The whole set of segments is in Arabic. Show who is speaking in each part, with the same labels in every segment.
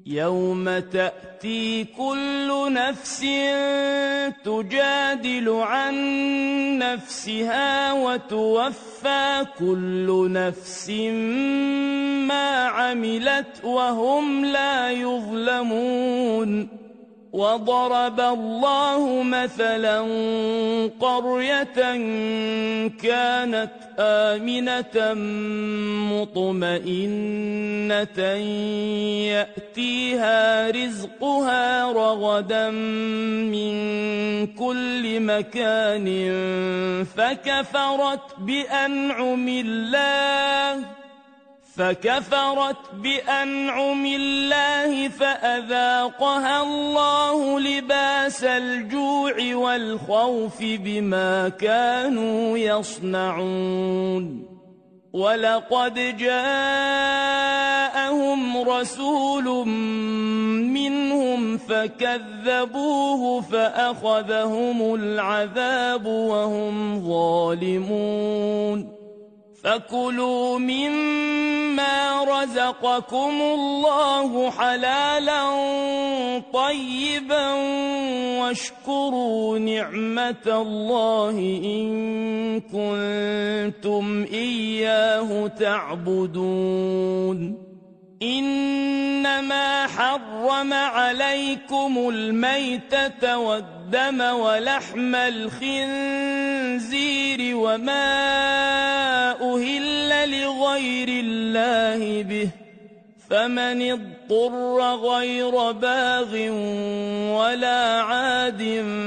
Speaker 1: يوم تأتي كل نفس تجادل عن نفسها وتوفى كل نفس ما عملت وهم لا يظلمون. وضرب الله مثلا قرية كانت آمنة مطمئنة يأتيها رزقها رغدا من كل مكان فكفرت بأنعم الله فأذاقها الله لباس الجوع والخوف بما كانوا يصنعون. ولقد جاءهم رسول منهم فكذبوه فأخذهم العذاب وهم ظالمون. فكلوا مما رزقكم الله حلالا طيبا واشكروا نعمة الله إن كنتم إياه تعبدون. إنما حرم عليكم الميتة والدم ولحم الخنزير وما أهل لغير الله به فمن اضطر غير باغ ولا عاد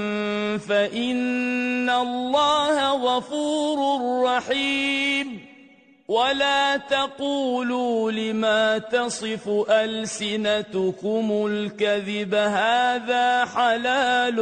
Speaker 1: فإن الله غفور رحيم. ولا تقولوا لما تصف ألسنتكم الكذب هذا حلال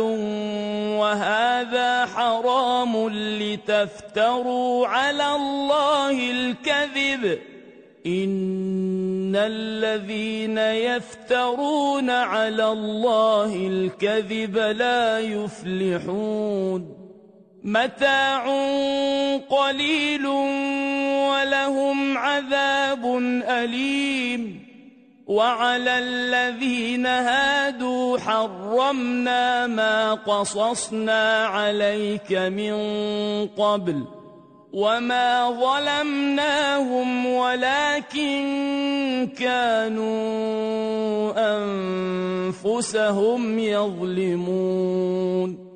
Speaker 1: وهذا حرام لتفتروا على الله الكذب إن الذين يفترون على الله الكذب لا يفلحون. متاع قليل ولهم عذاب أليم. وعلى الذين هادوا حرمنا ما قصصنا عليك من قبل وما ظلمناهم ولكن كانوا أنفسهم يظلمون.